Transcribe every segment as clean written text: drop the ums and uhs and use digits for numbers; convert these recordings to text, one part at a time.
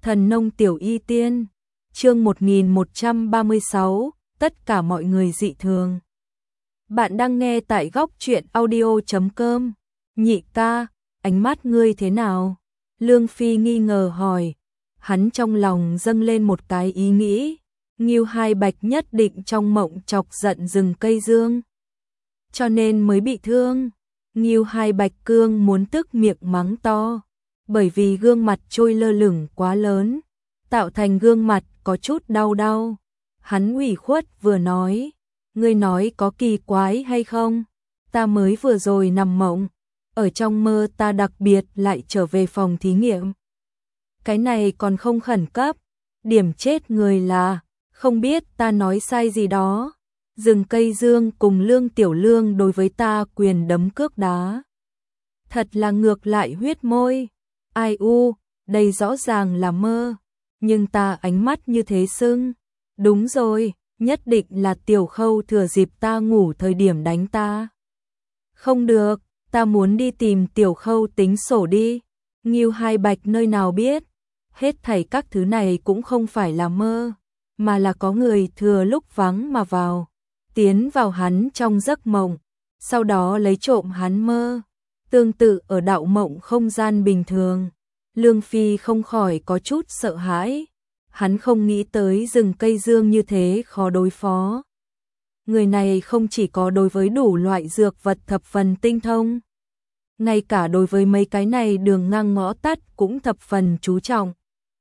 Thần nông tiểu y tiên, chương 1136, tất cả mọi người dị thường. Bạn đang nghe tại góc truyện audio.com. Nhị ca, ánh mắt ngươi thế nào? Lương Phi nghi ngờ hỏi. Hắn trong lòng dâng lên một cái ý nghĩ, Ngưu Hai Bạch nhất định trong mộng chọc giận rừng cây dương, cho nên mới bị thương. Ngưu Hai Bạch cương muốn tức miệng mắng to, bởi vì gương mặt trôi lơ lửng quá lớn, tạo thành gương mặt có chút đau đau. Hắn ủy khuất vừa nói, ngươi nói có kỳ quái hay không? Ta mới vừa rồi nằm mộng, ở trong mơ ta đặc biệt lại trở về phòng thí nghiệm. Cái này còn không khẩn cấp, điểm chết người là, không biết ta nói sai gì đó. Rừng cây dương cùng Lương Tiểu Lương đối với ta quyền đấm cước đá. Thật là ngược lại huyết môi. Ai u, đây rõ ràng là mơ, nhưng ta ánh mắt như thế sưng. Đúng rồi, nhất định là Tiểu Khâu thừa dịp ta ngủ thời điểm đánh ta. Không được, ta muốn đi tìm Tiểu Khâu tính sổ đi. Ngưu Hai Bạch nơi nào biết, hết thảy các thứ này cũng không phải là mơ, mà là có người thừa lúc vắng mà vào, tiến vào hắn trong giấc mộng, sau đó lấy trộm hắn mơ. Tương tự ở đạo mộng không gian bình thường, Lương Phi không khỏi có chút sợ hãi. Hắn không nghĩ tới rừng cây dương như thế khó đối phó. Người này không chỉ có đối với đủ loại dược vật thập phần tinh thông, ngay cả đối với mấy cái này đường ngang ngõ tắt cũng thập phần chú trọng.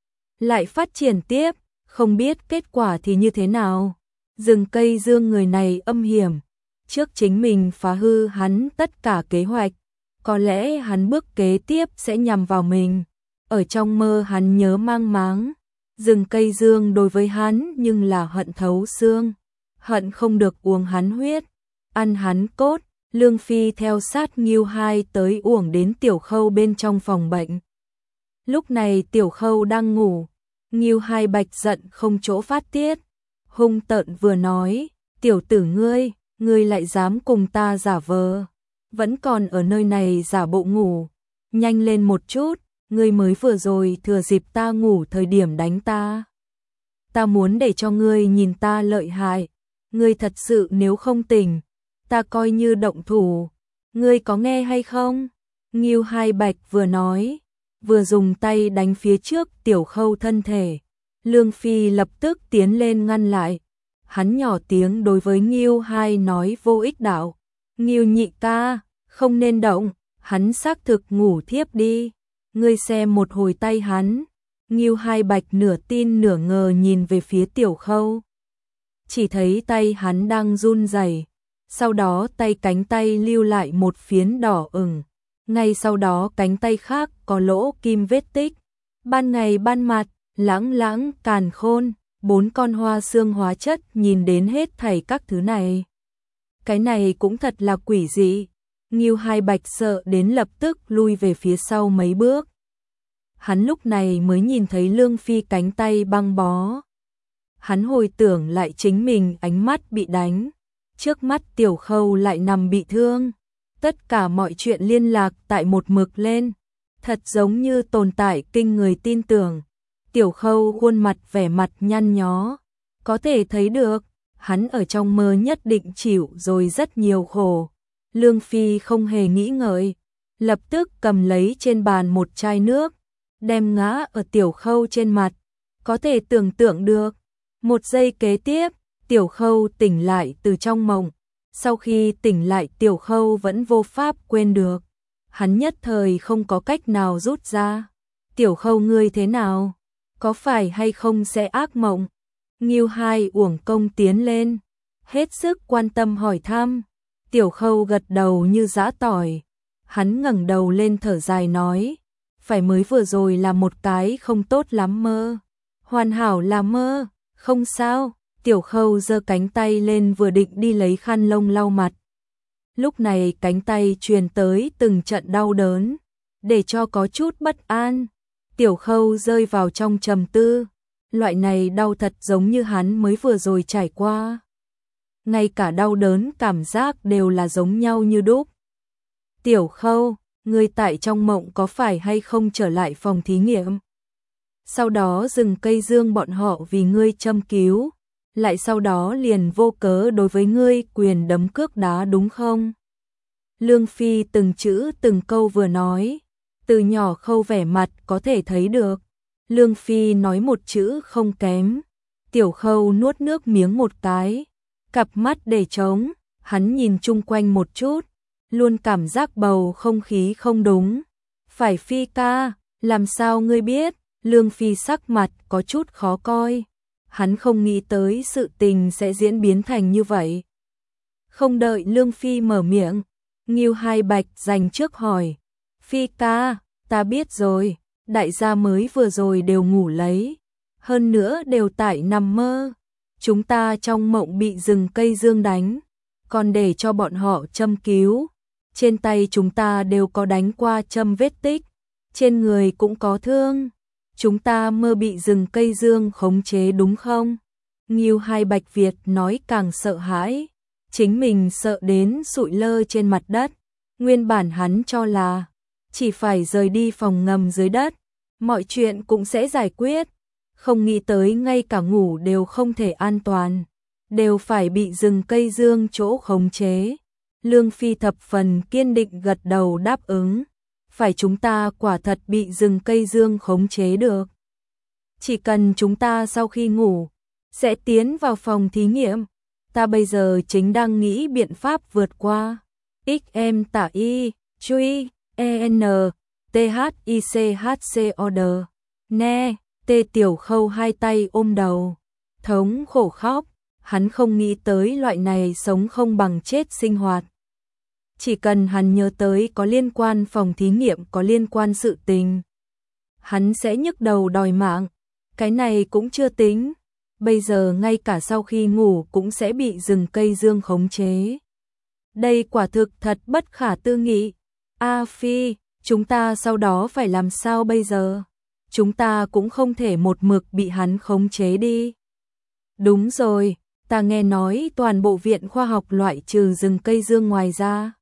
Lại phát triển tiếp, không biết kết quả thì như thế nào. Rừng cây dương người này âm hiểm, trước chính mình phá hư hắn tất cả kế hoạch, có lẽ hắn bước kế tiếp sẽ nhằm vào mình. Ở trong mơ hắn nhớ mang máng, rừng cây dương đối với hắn nhưng là hận thấu xương, hận không được uống hắn huyết, ăn hắn cốt. Lương Phi theo sát Ngưu Hai tới uổng đến Tiểu Khâu bên trong phòng bệnh. Lúc này Tiểu Khâu đang ngủ, Ngưu Hai Bạch giận không chỗ phát tiết, hung tợn vừa nói, tiểu tử ngươi lại dám cùng ta giả vờ, vẫn còn ở nơi này giả bộ ngủ, nhanh lên một chút, ngươi mới vừa rồi thừa dịp ta ngủ thời điểm đánh ta. Ta muốn để cho ngươi nhìn ta lợi hại, ngươi thật sự nếu không tỉnh, ta coi như động thủ, ngươi có nghe hay không? Ngưu Hai Bạch vừa nói, vừa dùng tay đánh phía trước Tiểu Khâu thân thể. Lương Phi lập tức tiến lên ngăn lại. Hắn nhỏ tiếng đối với Ngưu Hai nói vô ích đạo. Ngưu nhị ca, không nên động, hắn xác thực ngủ thiếp đi. Ngươi xem một hồi tay hắn. Ngưu Hai Bạch nửa tin nửa ngờ nhìn về phía Tiểu Khâu. Chỉ thấy tay hắn đang run rẩy, sau đó cánh tay lưu lại một phiến đỏ ửng. Ngay sau đó cánh tay khác có lỗ kim vết tích. Ban ngày ban mặt, lãng lãng càn khôn, 4 con hoa xương hóa chất nhìn đến hết thảy các thứ này. Cái này cũng thật là quỷ dị. Ngưu Hai Bạch sợ đến lập tức lui về phía sau mấy bước. Hắn lúc này mới nhìn thấy Lương Phi cánh tay băng bó. Hắn hồi tưởng lại chính mình ánh mắt bị đánh, trước mắt Tiểu Khâu lại nằm bị thương. Tất cả mọi chuyện liên lạc tại một mực lên, thật giống như tồn tại kinh người tin tưởng. Tiểu Khâu khuôn mặt vẻ mặt nhăn nhó, có thể thấy được, hắn ở trong mơ nhất định chịu rồi rất nhiều khổ. Lương Phi không hề nghĩ ngợi, lập tức cầm lấy trên bàn một chai nước, đem ngã ở Tiểu Khâu trên mặt. Có thể tưởng tượng được, một giây kế tiếp, Tiểu Khâu tỉnh lại từ trong mộng. Sau khi tỉnh lại Tiểu Khâu vẫn vô pháp quên được. Hắn nhất thời không có cách nào rút ra. Tiểu Khâu ngươi thế nào? Có phải hay không sẽ ác mộng? Ngưu Hai uổng công tiến lên, hết sức quan tâm hỏi thăm. Tiểu Khâu gật đầu như giã tỏi. Hắn ngẩng đầu lên thở dài nói, phải mới vừa rồi là một cái không tốt lắm mơ. Hoàn hảo là mơ, không sao. Tiểu Khâu giơ cánh tay lên vừa định đi lấy khăn lông lau mặt. Lúc này cánh tay truyền tới từng trận đau đớn, để cho có chút bất an. Tiểu Khâu rơi vào trong trầm tư, loại này đau thật giống như hắn mới vừa rồi trải qua. Ngay cả đau đớn cảm giác đều là giống nhau như đúc. Tiểu Khâu, ngươi tại trong mộng có phải hay không trở lại phòng thí nghiệm? sau đó rừng cây dương bọn họ vì ngươi châm cứu, lại sau đó liền vô cớ đối với ngươi quyền đấm cước đá đúng không? Lương Phi từng chữ từng câu vừa nói, từ nhỏ khâu vẻ mặt có thể thấy được. Lương Phi nói một chữ không kém. Tiểu Khâu nuốt nước miếng một cái, cặp mắt để trống, hắn nhìn chung quanh một chút, luôn cảm giác bầu không khí không đúng. Phải Phi ca, làm sao ngươi biết? Lương Phi sắc mặt có chút khó coi. Hắn không nghĩ tới sự tình sẽ diễn biến thành như vậy. Không đợi Lương Phi mở miệng, Ngưu Hai Bạch dành trước hỏi. Phi ca, ta biết rồi, đại gia mới vừa rồi đều ngủ lấy. Hơn nữa đều tại nằm mơ. Chúng ta trong mộng bị rừng cây dương đánh, còn để cho bọn họ châm cứu. Trên tay chúng ta đều có đánh qua châm vết tích, trên người cũng có thương. Chúng ta mơ bị rừng cây dương khống chế đúng không? Ngưu Hai Bạch Việt nói càng sợ hãi, chính mình sợ đến sụi lơ trên mặt đất. Nguyên bản hắn cho là chỉ phải rời đi phòng ngầm dưới đất, mọi chuyện cũng sẽ giải quyết. Không nghĩ tới ngay cả ngủ đều không thể an toàn, đều phải bị rừng cây dương chỗ khống chế. Lương Phi thập phần kiên định gật đầu đáp ứng. Phải, chúng ta quả thật bị rừng cây dương khống chế được. Chỉ cần chúng ta sau khi ngủ sẽ tiến vào phòng thí nghiệm. Ta bây giờ chính đang nghĩ biện pháp vượt qua. XM tả y, truy, EN, THICHCOD. Nè, Tê Tiểu Khâu hai tay ôm đầu, thống khổ khóc. Hắn không nghĩ tới loại này sống không bằng chết sinh hoạt. Chỉ cần hắn nhớ tới có liên quan phòng thí nghiệm, có liên quan sự tình, hắn sẽ nhức đầu đòi mạng. Cái này cũng chưa tính, bây giờ ngay cả sau khi ngủ cũng sẽ bị rừng cây dương khống chế. Đây quả thực thật bất khả tư nghị. A Phi, chúng ta sau đó phải làm sao bây giờ? Chúng ta cũng không thể một mực bị hắn khống chế đi. Đúng rồi, ta nghe nói toàn bộ viện khoa học loại trừ rừng cây dương ngoài ra,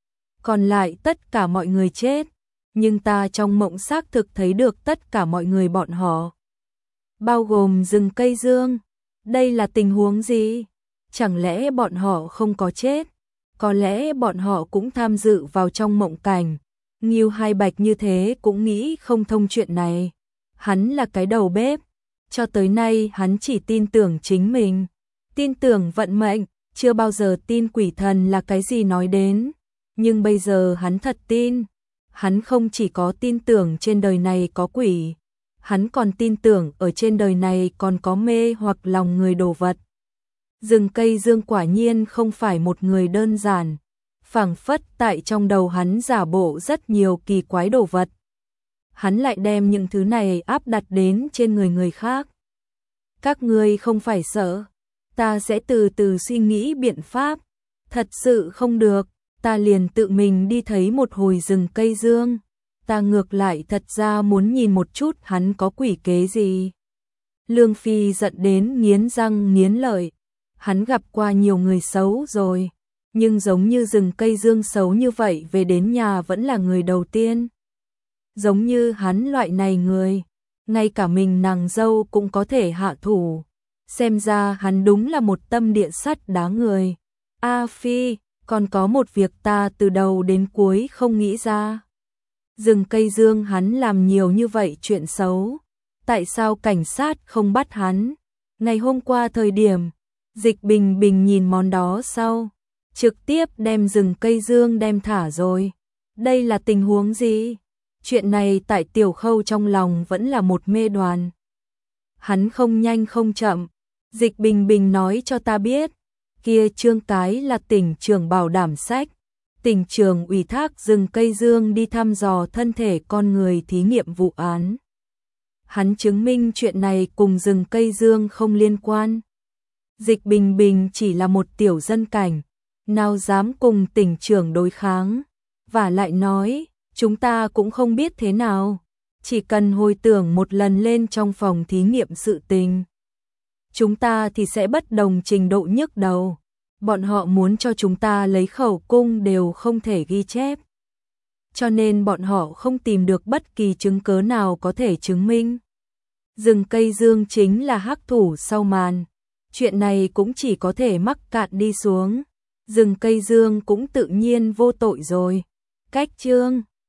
còn lại tất cả mọi người chết, nhưng ta trong mộng xác thực thấy được tất cả mọi người bọn họ, bao gồm rừng cây dương. Đây là tình huống gì? Chẳng lẽ bọn họ không có chết? Có lẽ bọn họ cũng tham dự vào trong mộng cảnh. Ngưu Hai Bạch như thế cũng nghĩ không thông chuyện này. Hắn là cái đầu bếp, cho tới nay hắn chỉ tin tưởng chính mình, tin tưởng vận mệnh, chưa bao giờ tin quỷ thần là cái gì nói đến. Nhưng bây giờ hắn thật tin. Hắn không chỉ có tin tưởng trên đời này có quỷ, hắn còn tin tưởng ở trên đời này còn có mê hoặc lòng người đồ vật. Rừng cây dương quả nhiên không phải một người đơn giản, phảng phất tại trong đầu hắn giả bộ rất nhiều kỳ quái đồ vật. Hắn lại đem những thứ này áp đặt đến trên người người khác. Các ngươi không phải sợ, ta sẽ từ từ suy nghĩ biện pháp. Thật sự không được, ta liền tự mình đi thấy một hồi rừng cây dương. Ta ngược lại thật ra muốn nhìn một chút hắn có quỷ kế gì. Lương Phi giận đến nghiến răng nghiến lợi. Hắn gặp qua nhiều người xấu rồi, nhưng giống như rừng cây dương xấu như vậy về đến nhà vẫn là người đầu tiên. Giống như hắn loại này người, ngay cả mình nàng dâu cũng có thể hạ thủ. Xem ra hắn đúng là một tâm địa sắt đá người. A Phi, còn có một việc ta từ đầu đến cuối không nghĩ ra. Rừng cây dương hắn làm nhiều như vậy chuyện xấu, tại sao cảnh sát không bắt hắn? Ngày hôm qua thời điểm Dịch Bình Bình nhìn món đó sau, trực tiếp đem rừng cây dương đem thả rồi. Đây là tình huống gì? Chuyện này tại Tiểu Khâu trong lòng vẫn là một mê đoán. Hắn không nhanh không chậm, Dịch Bình Bình nói cho ta biết, kia Trương Cái là tỉnh trưởng bảo đảm sách, tỉnh trưởng ủy thác rừng cây dương đi thăm dò thân thể con người thí nghiệm vụ án. Hắn chứng minh chuyện này cùng rừng cây dương không liên quan. Dịch Bình Bình chỉ là một tiểu dân cảnh, nào dám cùng tỉnh trưởng đối kháng, và lại nói, chúng ta cũng không biết thế nào, chỉ cần hồi tưởng một lần lên trong phòng thí nghiệm sự tình. Chúng ta thì sẽ bất đồng trình độ nhức đầu, bọn họ muốn cho chúng ta lấy khẩu cung đều không thể ghi chép. Cho nên bọn họ không tìm được bất kỳ chứng cớ nào có thể chứng minh. Rừng Cây Dương chính là hắc thủ sau màn. Chuyện này cũng chỉ có thể mắc cạn đi xuống. Rừng Cây Dương cũng tự nhiên vô tội rồi. Cách chương